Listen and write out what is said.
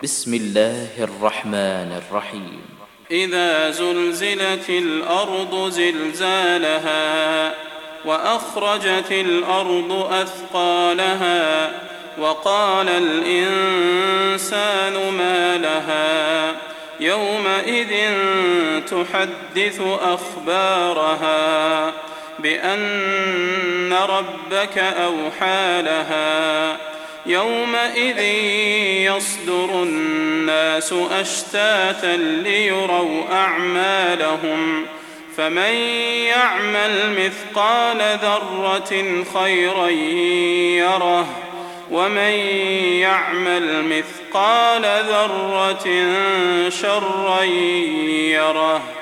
بسم الله الرحمن الرحيم. إذا زلزلت الأرض زلزالها وأخرجت الأرض أثقالها وقال الإنسان ما لها يومئذ تحدث أخبارها بأن ربك أوحى لها يومئذ يصدر الناس أشتاتا ليروا أعمالهم فمن يعمل مثقال ذرة خيرا يره ومن يعمل مثقال ذرة شرا يره.